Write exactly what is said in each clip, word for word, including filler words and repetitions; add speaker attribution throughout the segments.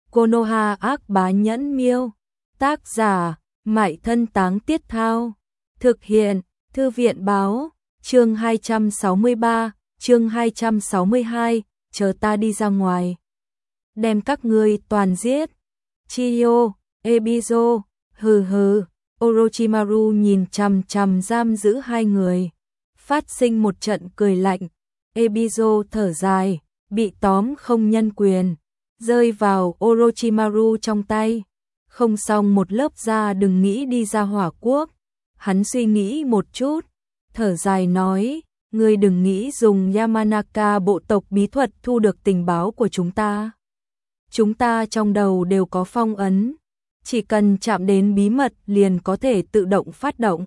Speaker 1: Konoha ác bá nhẫn miêu. Tác giả, Mại Thân Táng Tiết Thao. Thực hiện, Thư viện báo. Chương hai trăm sáu mươi ba, chương hai trăm sáu mươi hai, chờ ta đi ra ngoài. Đem các ngươi toàn giết. Chiyo, Ebizo, hừ hừ. Orochimaru nhìn chằm chằm giam giữ hai người. Phát sinh một trận cười lạnh. Ebizo thở dài, bị tóm không nhân quyền. Rơi vào Orochimaru trong tay. Không xong một lớp da đừng nghĩ đi ra hỏa quốc. Hắn suy nghĩ một chút, thở dài nói, ngươi đừng nghĩ dùng Yamanaka bộ tộc bí thuật thu được tình báo của chúng ta. Chúng ta trong đầu đều có phong ấn, chỉ cần chạm đến bí mật liền có thể tự động phát động.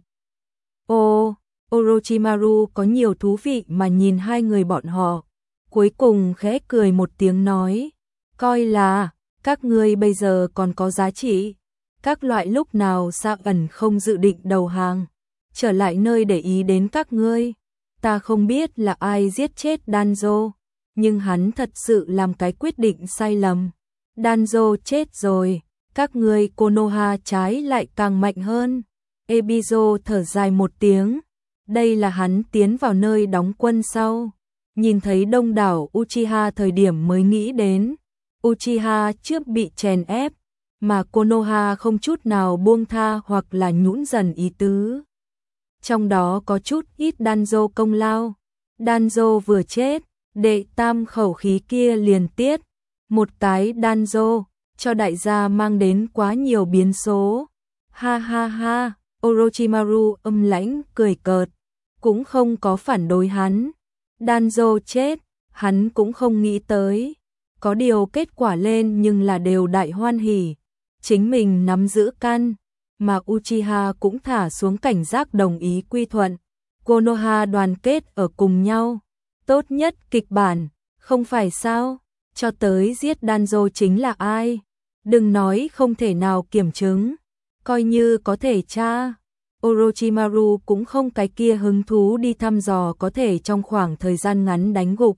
Speaker 1: Ô, Orochimaru có nhiều thú vị mà nhìn hai người bọn họ, cuối cùng khẽ cười một tiếng nói, coi là, các ngươi bây giờ còn có giá trị, các loại lúc nào Sa ẩn không dự định đầu hàng, trở lại nơi để ý đến các ngươi. Ta không biết là ai giết chết Danzo, nhưng hắn thật sự làm cái quyết định sai lầm. Danzo chết rồi, các ngươi Konoha trái lại càng mạnh hơn. Ebizo thở dài một tiếng, đây là hắn tiến vào nơi đóng quân sau. Nhìn thấy đông đảo Uchiha thời điểm mới nghĩ đến. Uchiha trước bị chèn ép, mà Konoha không chút nào buông tha hoặc là nhũn dần ý tứ. Trong đó có chút ít Danzo công lao. Danzo vừa chết, đệ tam khẩu khí kia liền tiết. Một cái Danzo, cho đại gia mang đến quá nhiều biến số. Ha ha ha, Orochimaru âm lãnh cười cợt, cũng không có phản đối hắn. Danzo chết, hắn cũng không nghĩ tới. Có điều kết quả lên nhưng là đều đại hoan hỉ. Chính mình nắm giữ căn, mà Uchiha cũng thả xuống cảnh giác đồng ý quy thuận. Konoha đoàn kết ở cùng nhau. Tốt nhất kịch bản, không phải sao? Cho tới giết Danzo chính là ai? Đừng nói không thể nào kiểm chứng. Coi như có thể tra. Orochimaru cũng không cái kia hứng thú đi thăm dò có thể trong khoảng thời gian ngắn đánh gục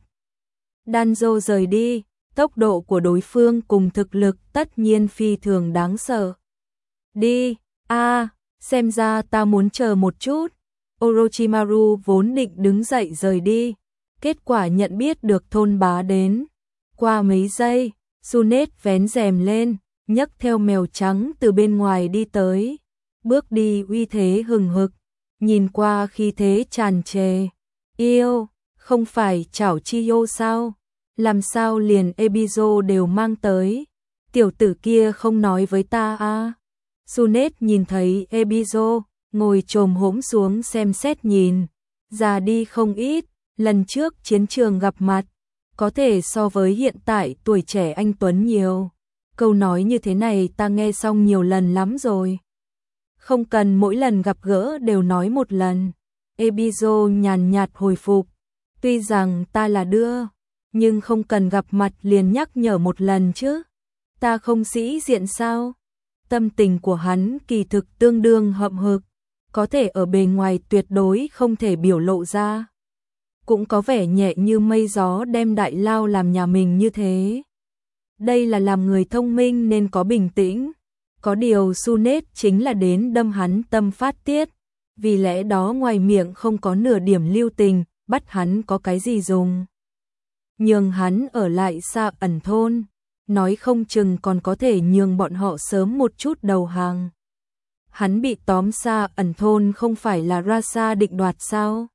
Speaker 1: Danzo rời đi. Tốc độ của đối phương cùng thực lực tất nhiên phi thường đáng sợ. Đi, a, à, xem ra ta muốn chờ một chút. Orochimaru vốn định đứng dậy rời đi, kết quả nhận biết được thôn bá đến. Qua mấy giây, Tsunade vén rèm lên, nhấc theo mèo trắng từ bên ngoài đi tới. Bước đi uy thế hừng hực, nhìn qua khí thế tràn trề. Yêu, không phải Chảo Chiyo sao? Làm sao liền Ebizo đều mang tới? Tiểu tử kia không nói với ta à? Tsunade nhìn thấy Ebizo, ngồi chồm hổm xuống xem xét nhìn. Già đi không ít, lần trước chiến trường gặp mặt, có thể so với hiện tại tuổi trẻ anh Tuấn nhiều. Câu nói như thế này ta nghe xong nhiều lần lắm rồi. Không cần mỗi lần gặp gỡ đều nói một lần. Ebizo nhàn nhạt hồi phục. Tuy rằng ta là đưa, nhưng không cần gặp mặt liền nhắc nhở một lần chứ. Ta không sĩ diện sao? Tâm tình của hắn kỳ thực tương đương hậm hực, có thể ở bề ngoài tuyệt đối không thể biểu lộ ra. Cũng có vẻ nhẹ như mây gió đem đại lao làm nhà mình như thế. Đây là làm người thông minh nên có bình tĩnh. Có điều Tsunade chính là đến đâm hắn tâm phát tiết. Vì lẽ đó ngoài miệng không có nửa điểm lưu tình, bắt hắn có cái gì dùng. Nhường hắn ở lại Sa ẩn thôn, nói không chừng còn có thể nhường bọn họ sớm một chút đầu hàng. Hắn bị tóm Sa ẩn thôn không phải là Rasa định đoạt sao?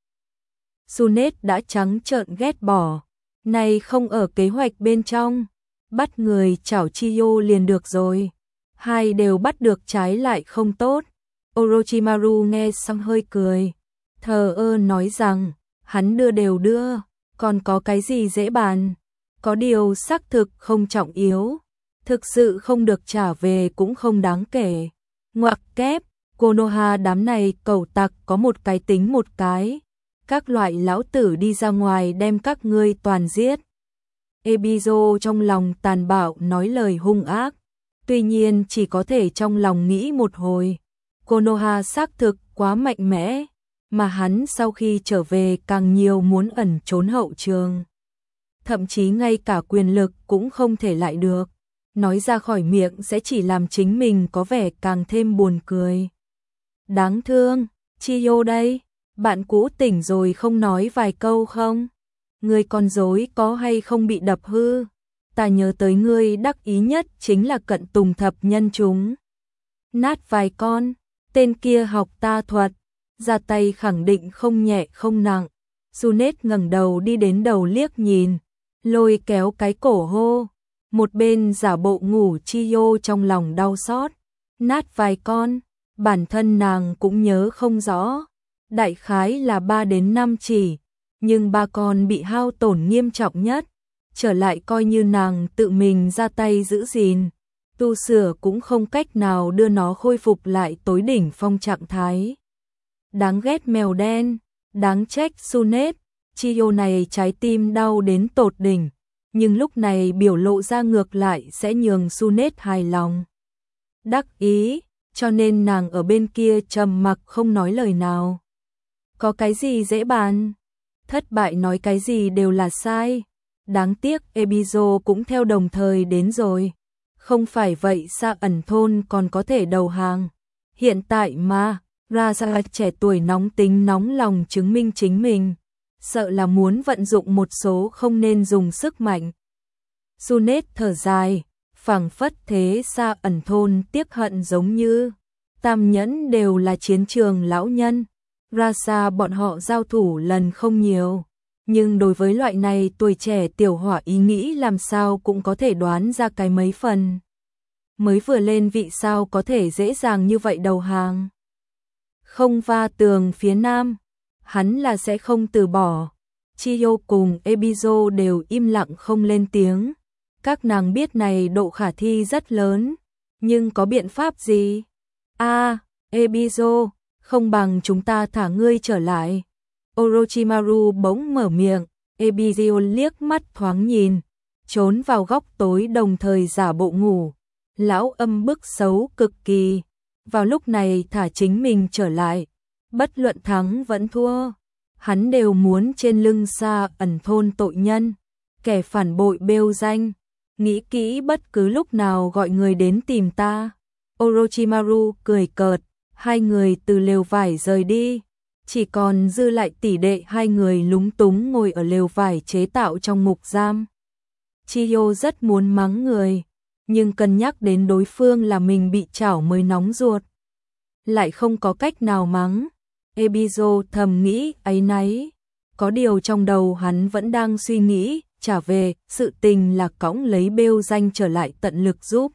Speaker 1: Tsunade đã trắng trợn ghét bỏ, này không ở kế hoạch bên trong, bắt người Chảo Chiyo liền được rồi. Hai đều bắt được trái lại không tốt. Orochimaru nghe xong hơi cười, thờ ơ nói rằng, hắn đưa đều đưa. Còn có cái gì dễ bàn? Có điều xác thực không trọng yếu. Thực sự không được trả về cũng không đáng kể. Ngoặc kép, Konoha đám này cẩu tặc có một cái tính một cái. Các loại lão tử đi ra ngoài đem các ngươi toàn giết. Ebizo trong lòng tàn bạo nói lời hung ác. Tuy nhiên chỉ có thể trong lòng nghĩ một hồi. Konoha xác thực quá mạnh mẽ. Mà hắn sau khi trở về càng nhiều muốn ẩn trốn hậu trường. Thậm chí ngay cả quyền lực cũng không thể lại được. nói ra khỏi miệng sẽ chỉ làm chính mình có vẻ càng thêm buồn cười. Đáng thương, Chiyo đây, bạn cũ tỉnh rồi không nói vài câu không? Ngươi con rối có hay không bị đập hư? Ta nhớ tới ngươi đắc ý nhất chính là cận tùng thập nhân chúng. Nát vài con, tên kia học ta thuật, ra tay khẳng định không nhẹ không nặng. Sunet ngẩng đầu đi đến đầu liếc nhìn, lôi kéo cái cổ hô. Một bên giả bộ ngủ Chiyo trong lòng đau xót. Nát vài con, bản thân nàng cũng nhớ không rõ. Đại khái là ba đến năm chỉ, nhưng ba con bị hao tổn nghiêm trọng nhất. Trở lại coi như nàng tự mình ra tay giữ gìn, tu sửa cũng không cách nào đưa nó khôi phục lại tối đỉnh phong trạng thái. Đáng ghét mèo đen, đáng trách Sunet, Chiyo này trái tim đau đến tột đỉnh, nhưng lúc này biểu lộ ra ngược lại sẽ nhường Sunet hài lòng. Đắc ý, cho nên nàng ở bên kia trầm mặc không nói lời nào. Có cái gì dễ bàn, thất bại nói cái gì đều là sai. Đáng tiếc Ebizo cũng theo đồng thời đến rồi. Không phải vậy Sa ẩn thôn còn có thể đầu hàng. Hiện tại mà, Raza trẻ tuổi nóng tính nóng lòng chứng minh chính mình. Sợ là muốn vận dụng một số không nên dùng sức mạnh. Sunet thở dài, phảng phất thế Sa ẩn thôn tiếc hận giống như Tam Nhẫn đều là chiến trường lão nhân. Raza bọn họ giao thủ lần không nhiều. Nhưng đối với loại này tuổi trẻ tiểu hỏa ý nghĩ làm sao cũng có thể đoán ra cái mấy phần. Mới vừa lên vị sao có thể dễ dàng như vậy đầu hàng. Không va tường phía nam, hắn là sẽ không từ bỏ. Chiyo cùng Ebizo đều im lặng không lên tiếng. Các nàng biết này độ khả thi rất lớn, nhưng có biện pháp gì? A, à, Ebizo, không bằng chúng ta thả ngươi trở lại. Orochimaru bỗng mở miệng, Ebizo liếc mắt thoáng nhìn, trốn vào góc tối đồng thời giả bộ ngủ. Lão âm bức xấu cực kỳ, vào lúc này thả chính mình trở lại, bất luận thắng vẫn thua. Hắn đều muốn trên lưng Sa ẩn thôn tội nhân, kẻ phản bội bêu danh, nghĩ kỹ bất cứ lúc nào gọi người đến tìm ta. Orochimaru cười cợt, hai người từ lều vải rời đi. Chỉ còn dư lại tỷ đệ hai người lúng túng ngồi ở lều vải chế tạo trong ngục giam. Chiyo rất muốn mắng người, nhưng cân nhắc đến đối phương là mình bị chảo mới nóng ruột. Lại không có cách nào mắng. Ebizo thầm nghĩ áy náy. Có điều trong đầu hắn vẫn đang suy nghĩ, trả về, sự tình là cõng lấy bêu danh trở lại tận lực giúp.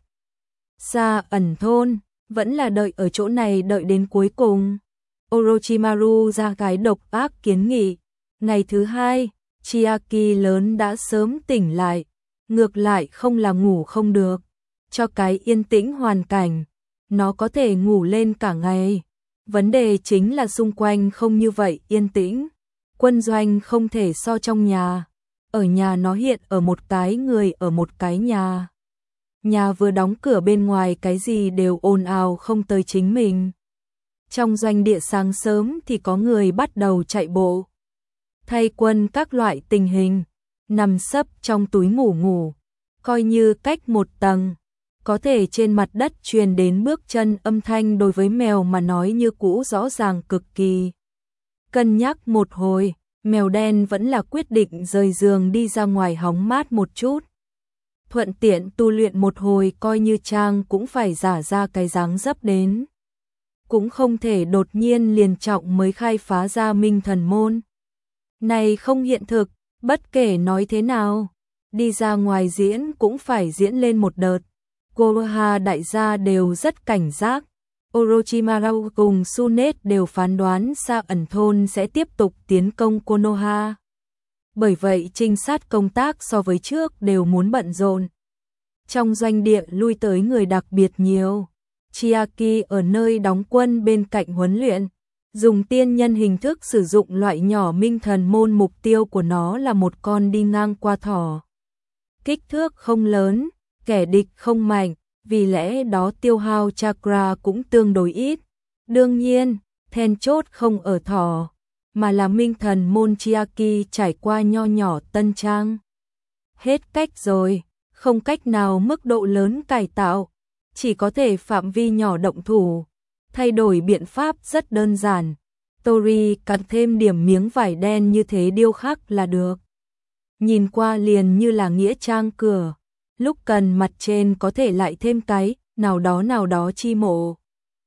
Speaker 1: Sa ẩn thôn, vẫn là đợi ở chỗ này đợi đến cuối cùng. Orochimaru ra cái độc ác kiến nghị. Ngày thứ hai, Chiaki lớn đã sớm tỉnh lại. Ngược lại không là ngủ không được. Cho cái yên tĩnh hoàn cảnh, nó có thể ngủ lên cả ngày. Vấn đề chính là xung quanh không như vậy yên tĩnh. Quân doanh không thể so trong nhà. Ở nhà nó hiện ở một cái người ở một cái nhà. Nhà vừa đóng cửa bên ngoài cái gì đều ồn ào không tới chính mình. Trong doanh địa sáng sớm thì có người bắt đầu chạy bộ. Thay quân các loại tình hình, nằm sấp trong túi ngủ ngủ. Coi như cách một tầng, có thể trên mặt đất truyền đến bước chân âm thanh đối với mèo mà nói như cũ rõ ràng cực kỳ. Cân nhắc một hồi, mèo đen vẫn là quyết định rời giường đi ra ngoài hóng mát một chút. Thuận tiện tu luyện một hồi coi như Trang cũng phải giả ra cái dáng dấp đến. Cũng không thể đột nhiên liền trọng mới khai phá ra minh thần môn. Này không hiện thực, bất kể nói thế nào, đi ra ngoài diễn cũng phải diễn lên một đợt. Konoha đại gia đều rất cảnh giác. Orochimaru cùng Sunet đều phán đoán Sa ẩn thôn sẽ tiếp tục tiến công Konoha. Bởi vậy trinh sát công tác so với trước đều muốn bận rộn. Trong doanh địa lui tới người đặc biệt nhiều. Chiaki ở nơi đóng quân bên cạnh huấn luyện, dùng tiên nhân hình thức sử dụng loại nhỏ minh thần môn, mục tiêu của nó là một con đi ngang qua thỏ. Kích thước không lớn, kẻ địch không mạnh, vì lẽ đó tiêu hao chakra cũng tương đối ít. Đương nhiên, then chốt không ở thỏ, mà là minh thần môn Chiaki trải qua nho nhỏ tân trang. Hết cách rồi, không cách nào mức độ lớn cải tạo, chỉ có thể phạm vi nhỏ động thủ. Thay đổi biện pháp rất đơn giản. Tori cắt thêm điểm miếng vải đen như thế điêu khắc là được. Nhìn qua liền như là nghĩa trang cửa. Lúc cần mặt trên có thể lại thêm cái nào đó nào đó chi mộ.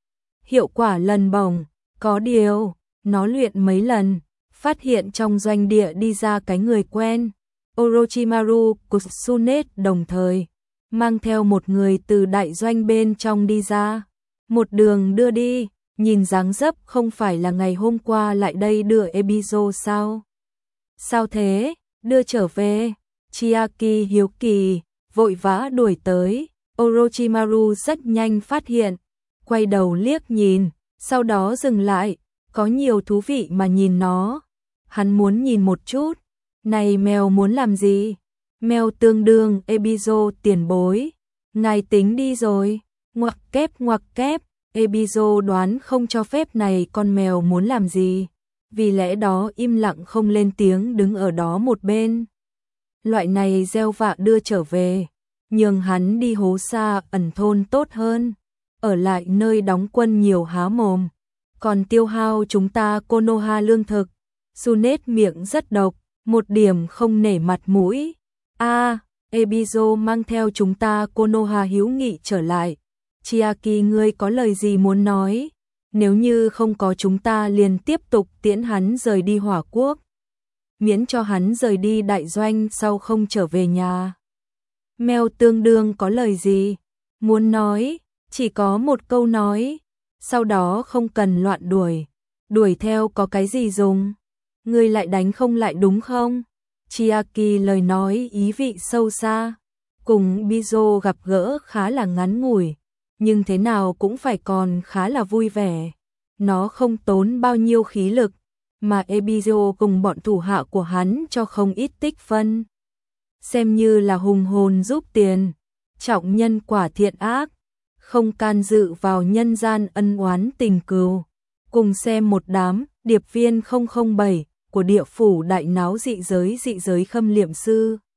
Speaker 1: Hiệu quả lần bổng, có điều, nó luyện mấy lần, phát hiện trong doanh địa đi ra cái người quen. Orochimaru Kusunet đồng thời mang theo một người từ đại doanh bên trong đi ra, một đường đưa đi, nhìn dáng dấp không phải là ngày hôm qua lại đây đưa Ebizo sao? Sao thế? Đưa trở về. Chiaki hiếu kỳ, vội vã đuổi tới. Orochimaru rất nhanh phát hiện, quay đầu liếc nhìn, sau đó dừng lại, có nhiều thú vị mà nhìn nó. Hắn muốn nhìn một chút. Này mèo muốn làm gì? Mèo tương đương Ebizo tiền bối. Ngài tính đi rồi. Ngoặc kép ngoặc kép. Ebizo đoán không cho phép này con mèo muốn làm gì. Vì lẽ đó im lặng không lên tiếng đứng ở đó một bên. Loại này gieo vạ đưa trở về. Nhường hắn đi hố xa ẩn thôn tốt hơn. Ở lại nơi đóng quân nhiều há mồm. Còn tiêu hao chúng ta Konoha lương thực. Sunet miệng rất độc. Một điểm không nể mặt mũi. A, à, Ebizo mang theo chúng ta Konoha hữu nghị trở lại. Chiaki ngươi có lời gì muốn nói? Nếu như không có chúng ta liền tiếp tục tiễn hắn rời đi hỏa quốc. Miễn cho hắn rời đi đại doanh sau không trở về nhà. Mèo tương đương có lời gì? Muốn nói, chỉ có một câu nói. Sau đó không cần loạn đuổi. Đuổi theo có cái gì dùng? Ngươi lại đánh không lại đúng không? Chiaki lời nói ý vị sâu xa. Cùng Bizo gặp gỡ khá là ngắn ngủi, nhưng thế nào cũng phải còn khá là vui vẻ. Nó không tốn bao nhiêu khí lực, mà Ebizo cùng bọn thủ hạ của hắn cho không ít tích phân. Xem như là hùng hồn giúp tiền, trọng nhân quả thiện ác, không can dự vào nhân gian ân oán tình cừu. Cùng xem một đám điệp viên không không bảy của địa phủ đại náo dị giới dị giới khâm liệm sư.